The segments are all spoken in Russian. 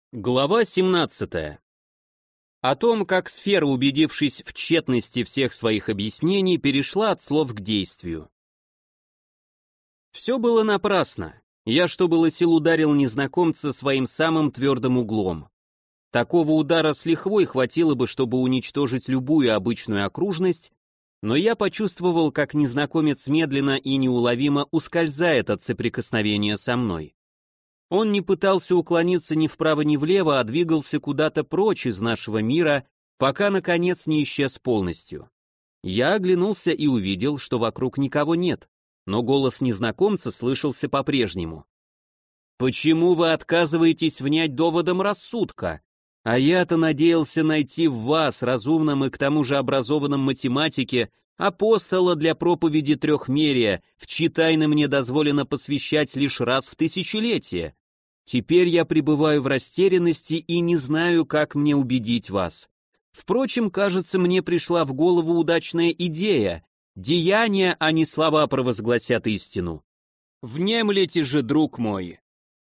Глава 17. О том, как сфера, убедившись в тщетности всех своих объяснений, перешла от слов к действию. Все было напрасно. Я, что было сил, ударил незнакомца своим самым твердым углом. Такого удара с лихвой хватило бы, чтобы уничтожить любую обычную окружность, но я почувствовал, как незнакомец медленно и неуловимо ускользает от соприкосновения со мной. Он не пытался уклониться ни вправо, ни влево, а двигался куда-то прочь из нашего мира, пока, наконец, не исчез полностью. Я оглянулся и увидел, что вокруг никого нет, но голос незнакомца слышался по-прежнему. «Почему вы отказываетесь внять доводам рассудка? А я-то надеялся найти в вас, разумном и к тому же образованном математике, апостола для проповеди трехмерия, в чьи тайны мне дозволено посвящать лишь раз в тысячелетие. Теперь я пребываю в растерянности и не знаю, как мне убедить вас. Впрочем, кажется, мне пришла в голову удачная идея. Деяния, а не слова, провозгласят истину. Внемлите же, друг мой.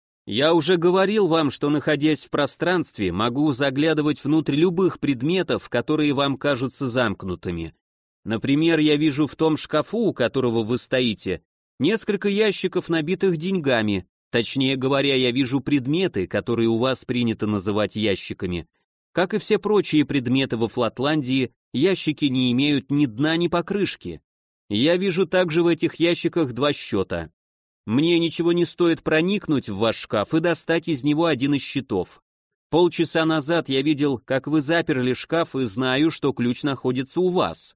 Я уже говорил вам, что, находясь в пространстве, могу заглядывать внутрь любых предметов, которые вам кажутся замкнутыми. Например, я вижу в том шкафу, у которого вы стоите, несколько ящиков, набитых деньгами. Точнее говоря, я вижу предметы, которые у вас принято называть ящиками. Как и все прочие предметы во Флатландии, ящики не имеют ни дна, ни покрышки. Я вижу также в этих ящиках два счета. Мне ничего не стоит проникнуть в ваш шкаф и достать из него один из счетов. Полчаса назад я видел, как вы заперли шкаф, и знаю, что ключ находится у вас.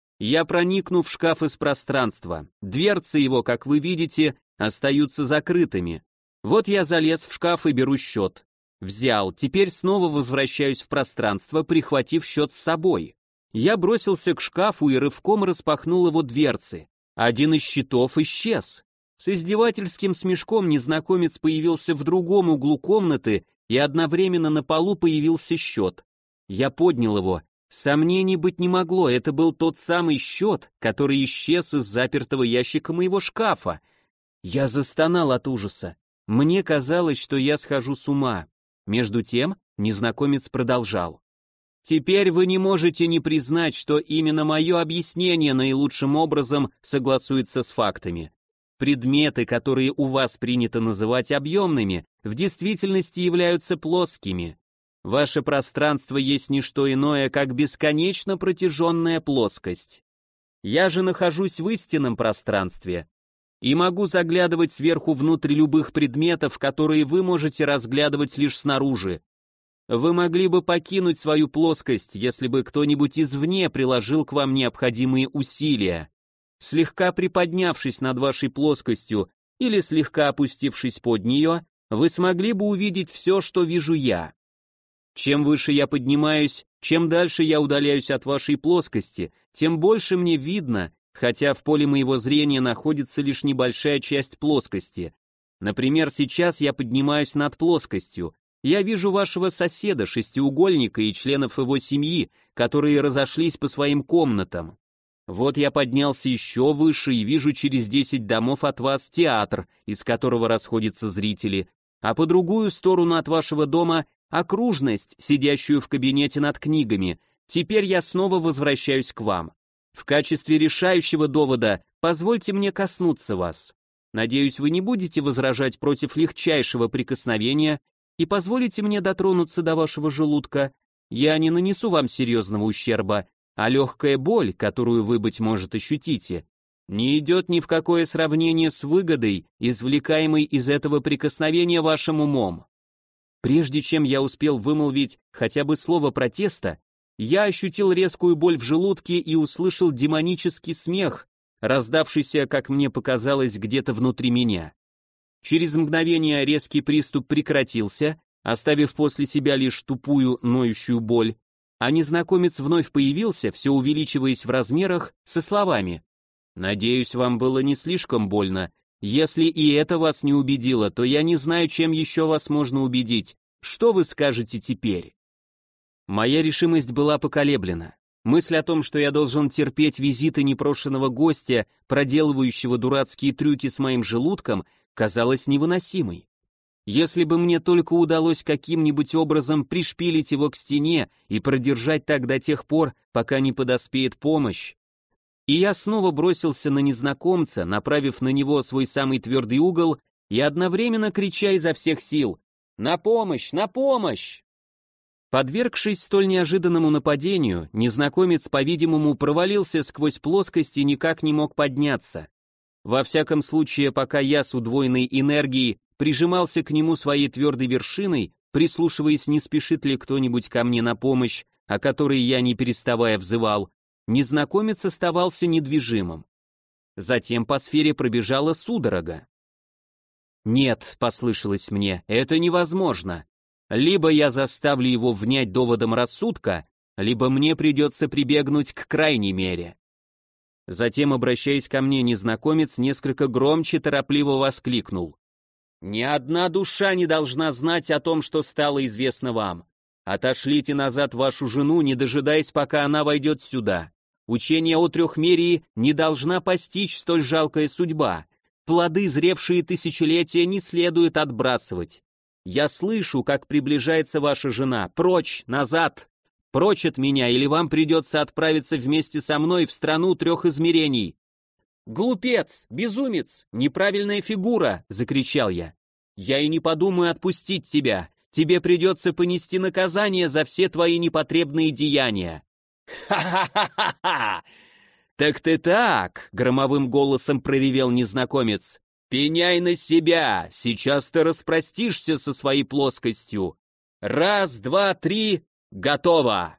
Я проникну в шкаф из пространства. Дверцы его, как вы видите, остаются закрытыми. Вот я залез в шкаф и беру счет. Взял, теперь снова возвращаюсь в пространство, прихватив счет с собой. Я бросился к шкафу и рывком распахнул его дверцы. Один из счетов исчез. С издевательским смешком незнакомец появился в другом углу комнаты, и одновременно на полу появился счет. Я поднял его. Сомнений быть не могло, это был тот самый счет, который исчез из запертого ящика моего шкафа. Я застонал от ужаса. Мне казалось, что я схожу с ума. Между тем, незнакомец продолжал. Теперь вы не можете не признать, что именно мое объяснение наилучшим образом согласуется с фактами. Предметы, которые у вас принято называть объемными, в действительности являются плоскими. Ваше пространство есть не что иное, как бесконечно протяженная плоскость. Я же нахожусь в истинном пространстве и могу заглядывать сверху внутрь любых предметов, которые вы можете разглядывать лишь снаружи. Вы могли бы покинуть свою плоскость, если бы кто-нибудь извне приложил к вам необходимые усилия. Слегка приподнявшись над вашей плоскостью или слегка опустившись под нее, вы смогли бы увидеть все, что вижу я. Чем выше я поднимаюсь, чем дальше я удаляюсь от вашей плоскости, тем больше мне видно, хотя в поле моего зрения находится лишь небольшая часть плоскости. Например, сейчас я поднимаюсь над плоскостью. Я вижу вашего соседа, шестиугольника и членов его семьи, которые разошлись по своим комнатам. Вот я поднялся еще выше и вижу через 10 домов от вас театр, из которого расходятся зрители, а по другую сторону от вашего дома окружность, сидящую в кабинете над книгами. Теперь я снова возвращаюсь к вам. В качестве решающего довода позвольте мне коснуться вас. Надеюсь, вы не будете возражать против легчайшего прикосновения и позволите мне дотронуться до вашего желудка. Я не нанесу вам серьезного ущерба, а легкая боль, которую вы, быть может, ощутите, не идет ни в какое сравнение с выгодой, извлекаемой из этого прикосновения вашим умом. Прежде чем я успел вымолвить хотя бы слово протеста, я ощутил резкую боль в желудке и услышал демонический смех, раздавшийся, как мне показалось, где-то внутри меня. Через мгновение резкий приступ прекратился, оставив после себя лишь тупую, ноющую боль, а незнакомец вновь появился, все увеличиваясь в размерах, со словами: «Надеюсь, вам было не слишком больно. Если и это вас не убедило, то я не знаю, чем еще вас можно убедить. Что вы скажете теперь?» Моя решимость была поколеблена. Мысль о том, что я должен терпеть визиты непрошеного гостя, проделывающего дурацкие трюки с моим желудком, казалась невыносимой. Если бы мне только удалось каким-нибудь образом пришпилить его к стене и продержать так до тех пор, пока не подоспеет помощь. И я снова бросился на незнакомца, направив на него свой самый твердый угол и одновременно крича изо всех сил: «На помощь! На помощь!». Подвергшись столь неожиданному нападению, незнакомец, по-видимому, провалился сквозь плоскость и никак не мог подняться. Во всяком случае, пока я с удвоенной энергией прижимался к нему своей твердой вершиной, прислушиваясь, не спешит ли кто-нибудь ко мне на помощь, о которой я не переставая взывал, незнакомец оставался недвижимым. Затем по сфере пробежала судорога. «Нет», — послышалось мне, — «это невозможно. Либо я заставлю его внять доводом рассудка, либо мне придется прибегнуть к крайней мере». Затем, обращаясь ко мне, незнакомец несколько громче торопливо воскликнул: «Ни одна душа не должна знать о том, что стало известно вам. Отошлите назад вашу жену, не дожидаясь, пока она войдет сюда. Учение о трехмерии не должна постичь столь жалкая судьба. Плоды, зревшие тысячелетия, не следует отбрасывать. Я слышу, как приближается ваша жена. Прочь, назад! Прочь от меня, или вам придется отправиться вместе со мной в страну трех измерений». «Глупец! Безумец! Неправильная фигура!» — закричал я. «Я и не подумаю отпустить тебя. Тебе придется понести наказание за все твои непотребные деяния». «Ха-ха-ха-ха-ха! Так ты так!» — громовым голосом проревел незнакомец. «Пеняй на себя! Сейчас ты распростишься со своей плоскостью! Раз, два, три, готово!»